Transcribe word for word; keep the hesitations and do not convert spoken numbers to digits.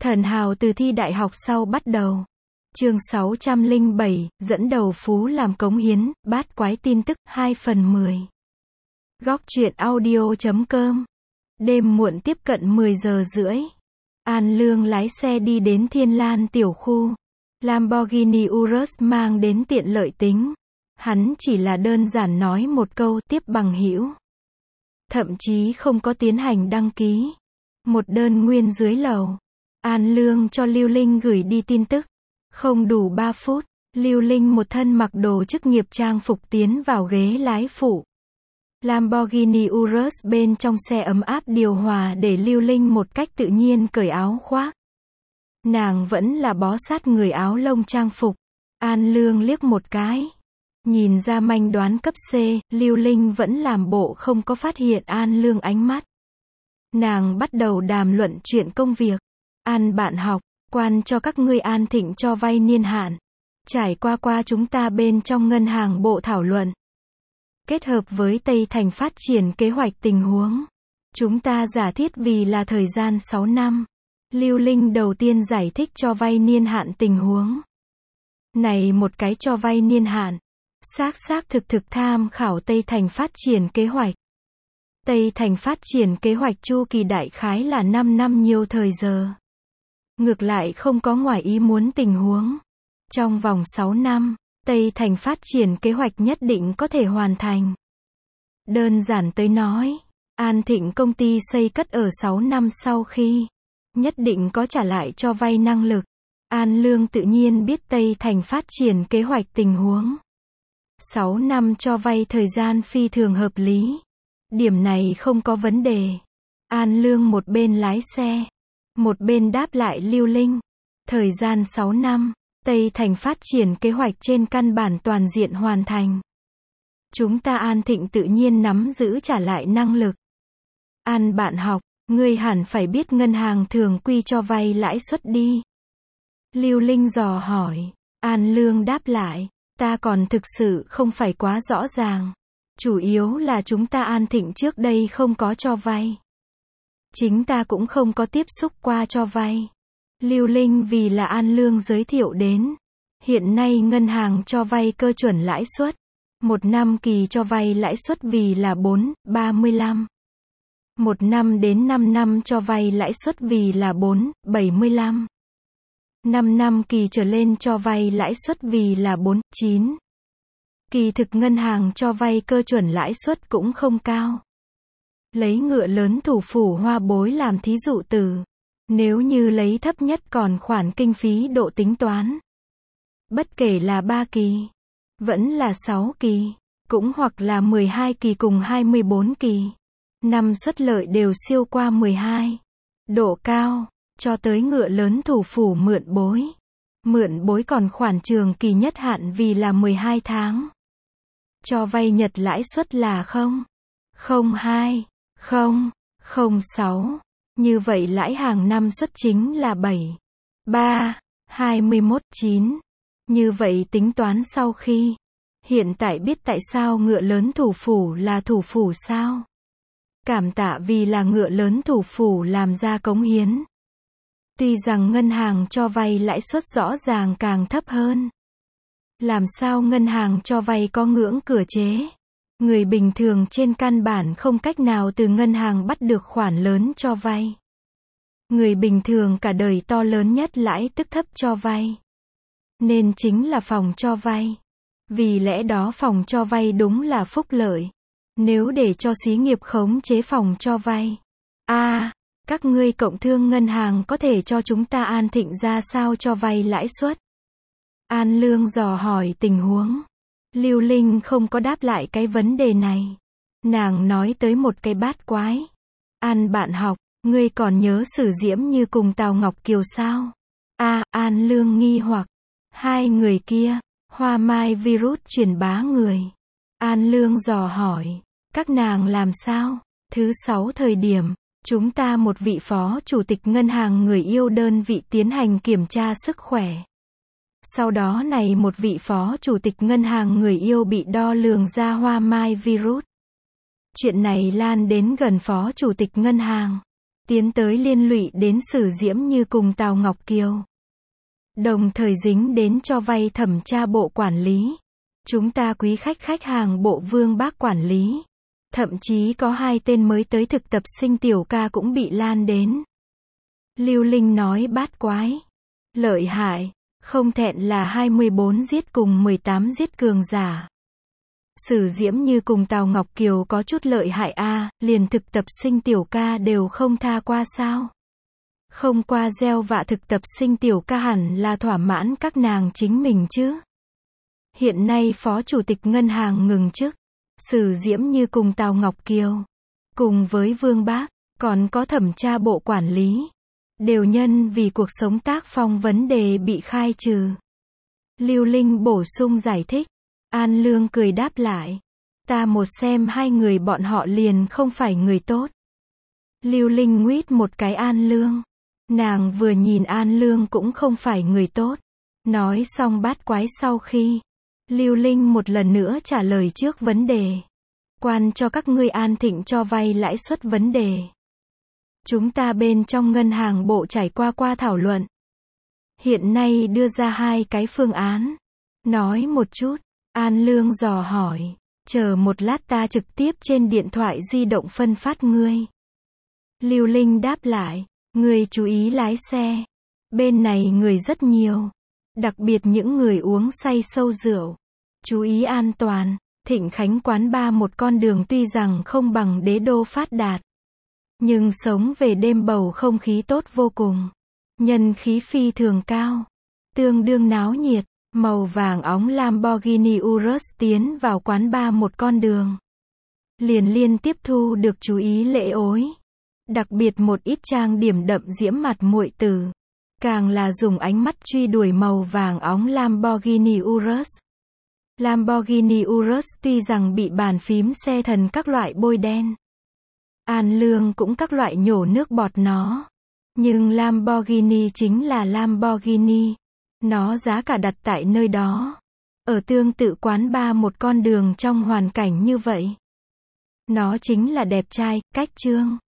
Thần hào từ thi đại học sau bắt đầu. Chương sáu trăm lẻ bảy, dẫn đầu Phú làm cống hiến, bát quái tin tức, hai phần mười. Góc truyện audio chấm com. Đêm muộn tiếp cận mười giờ rưỡi. An Lương lái xe đi đến Thiên Lan tiểu khu. Lamborghini Urus mang đến tiện lợi tính. Hắn chỉ là đơn giản nói một câu tiếp bằng hữu. Thậm chí không có tiến hành đăng ký. Một đơn nguyên dưới lầu. An Lương cho Lưu Linh gửi đi tin tức. Không đủ ba phút, Lưu Linh một thân mặc đồ chức nghiệp trang phục tiến vào ghế lái phụ. Lamborghini Urus bên trong xe ấm áp điều hòa để Lưu Linh một cách tự nhiên cởi áo khoác. Nàng vẫn là bó sát người áo lông trang phục. An Lương liếc một cái. Nhìn ra manh đoán cấp C, Lưu Linh vẫn làm bộ không có phát hiện An Lương ánh mắt. Nàng bắt đầu đàm luận chuyện công việc. An bạn học, quan cho các ngươi An Thịnh cho vay niên hạn. Trải qua qua chúng ta bên trong ngân hàng bộ thảo luận. Kết hợp với Tây Thành phát triển kế hoạch tình huống. Chúng ta giả thiết vì là thời gian sáu năm. Lưu Linh đầu tiên giải thích cho vay niên hạn tình huống. Này một cái cho vay niên hạn. Xác xác thực thực tham khảo Tây Thành phát triển kế hoạch. Tây Thành phát triển kế hoạch chu kỳ đại khái là năm năm nhiều thời giờ. Ngược lại không có ngoài ý muốn tình huống. Trong vòng sáu năm, Tây Thành phát triển kế hoạch nhất định có thể hoàn thành. Đơn giản tới nói, An Thịnh công ty xây cất ở sáu năm sau khi nhất định có trả lại cho vay năng lực. An Lương tự nhiên biết Tây Thành phát triển kế hoạch tình huống. sáu năm cho vay thời gian phi thường hợp lý. Điểm này không có vấn đề. An Lương một bên lái xe, một bên đáp lại Lưu Linh. Thời gian sáu năm, Tây Thành phát triển kế hoạch trên căn bản toàn diện hoàn thành. Chúng ta An Thịnh tự nhiên nắm giữ trả lại năng lực. An bạn học, ngươi hẳn phải biết ngân hàng thường quy cho vay lãi suất đi. Lưu Linh dò hỏi. An Lương đáp lại, ta còn thực sự không phải quá rõ ràng. Chủ yếu là chúng ta An Thịnh trước đây không có cho vay. Chính ta cũng không có tiếp xúc qua cho vay. Lưu Linh vì là An Lương giới thiệu đến. Hiện nay ngân hàng cho vay cơ chuẩn lãi suất. Một năm kỳ cho vay lãi suất vì là bốn, ba mươi lăm. Một năm đến năm năm cho vay lãi suất vì là bốn, bảy mươi lăm. Năm năm kỳ trở lên cho vay lãi suất vì là bốn, chín. Kỳ thực ngân hàng cho vay cơ chuẩn lãi suất cũng không cao. Lấy ngựa lớn thủ phủ Hoa Bối làm thí dụ từ. Nếu như lấy thấp nhất còn khoản kinh phí độ tính toán. Bất kể là ba kỳ, vẫn là sáu kỳ, cũng hoặc là mười hai kỳ cùng hai mươi bốn kỳ. Năm suất lợi đều siêu qua mười hai. Độ cao, cho tới ngựa lớn thủ phủ mượn bối. Mượn bối còn khoản trường kỳ nhất hạn vì là mười hai tháng. Cho vay Nhật lãi suất là không, không hai, không, không sáu. Như vậy lãi hàng năm suất chính là bảy, ba, hai mươi mốt, chín. Như vậy tính toán sau khi. Hiện tại biết tại sao ngựa lớn thủ phủ là thủ phủ sao? Cảm tạ vì là ngựa lớn thủ phủ làm ra cống hiến. Tuy rằng ngân hàng cho vay lãi suất rõ ràng càng thấp hơn. Làm sao ngân hàng cho vay có ngưỡng cửa chế? Người bình thường trên căn bản không cách nào từ ngân hàng bắt được khoản lớn cho vay. Người bình thường cả đời to lớn nhất lãi tức thấp cho vay. Nên chính là phòng cho vay. Vì lẽ đó phòng cho vay đúng là phúc lợi. Nếu để cho xí nghiệp khống chế phòng cho vay. A, à, các ngươi cộng thương ngân hàng có thể cho chúng ta An Thịnh ra sao cho vay lãi suất? An Lương dò hỏi tình huống. Lưu Linh không có đáp lại cái vấn đề này. Nàng nói tới một cái bát quái. An bạn học, ngươi còn nhớ Sử Diễm Như cùng Tào Ngọc Kiều sao? A, à, An Lương nghi hoặc. Hai người kia, hoa mai virus truyền bá người. An Lương dò hỏi. Các nàng làm sao? Thứ sáu thời điểm, chúng ta một vị phó chủ tịch ngân hàng người yêu đơn vị tiến hành kiểm tra sức khỏe. Sau đó này một vị phó chủ tịch ngân hàng người yêu bị đo lường ra hoa mai virus. Chuyện này lan đến gần phó chủ tịch ngân hàng. tiến tới liên lụy đến Sử Diễm Như cùng Tào Ngọc Kiều. Đồng thời dính đến cho vay thẩm tra bộ quản lý. Chúng ta quý khách khách hàng bộ Vương Bác quản lý. Thậm chí có hai tên mới tới thực tập sinh tiểu ca cũng bị lan đến. Lưu Linh nói bát quái. Lợi hại, không thẹn là hai mươi bốn giết cùng mười tám giết cường giả. Sử Diễm Như cùng Tào Ngọc Kiều có chút lợi hại a, liền thực tập sinh tiểu ca đều không tha qua sao? Không qua gieo vạ thực tập sinh tiểu ca hẳn là thỏa mãn các nàng chính mình chứ. Hiện nay Phó Chủ tịch Ngân hàng ngừng chức. Sử Diễm Như cùng Tào Ngọc Kiều, cùng với Vương Bác, còn có thẩm tra bộ quản lý, đều nhân vì cuộc sống tác phong vấn đề bị khai trừ. Lưu Linh bổ sung giải thích. An Lương cười đáp lại. Ta một xem hai người bọn họ liền không phải người tốt. Lưu Linh nguyết một cái An Lương. Nàng vừa nhìn An Lương cũng không phải người tốt. Nói xong bát quái sau khi, Lưu Linh một lần nữa trả lời trước vấn đề. Quan cho các ngươi An Thịnh cho vay lãi suất vấn đề. Chúng ta bên trong ngân hàng bộ trải qua qua thảo luận. Hiện nay đưa ra hai cái phương án. Nói một chút, An Lương dò hỏi. Chờ một lát ta trực tiếp trên điện thoại di động phân phát ngươi. Lưu Linh đáp lại. Ngươi chú ý lái xe. Bên này người rất nhiều. Đặc biệt những người uống say sâu rượu. Chú ý an toàn. Thịnh Khánh quán bar một con đường tuy rằng không bằng đế đô phát đạt. Nhưng sống về đêm bầu không khí tốt vô cùng. Nhân khí phi thường cao. Tương đương náo nhiệt. Màu vàng óng Lamborghini Urus tiến vào quán bar một con đường. Liền liên tiếp thu được chú ý lễ ối. Đặc biệt một ít trang điểm đậm diễm mặt muội tử. Càng là dùng ánh mắt truy đuổi màu vàng óng Lamborghini Urus. Lamborghini Urus tuy rằng bị bàn phím xe thần các loại bôi đen. An Lương cũng các loại nhổ nước bọt nó. Nhưng Lamborghini chính là Lamborghini. Nó giá cả đặt tại nơi đó. Ở tương tự quán bar một con đường trong hoàn cảnh như vậy. Nó chính là đẹp trai, cách trương.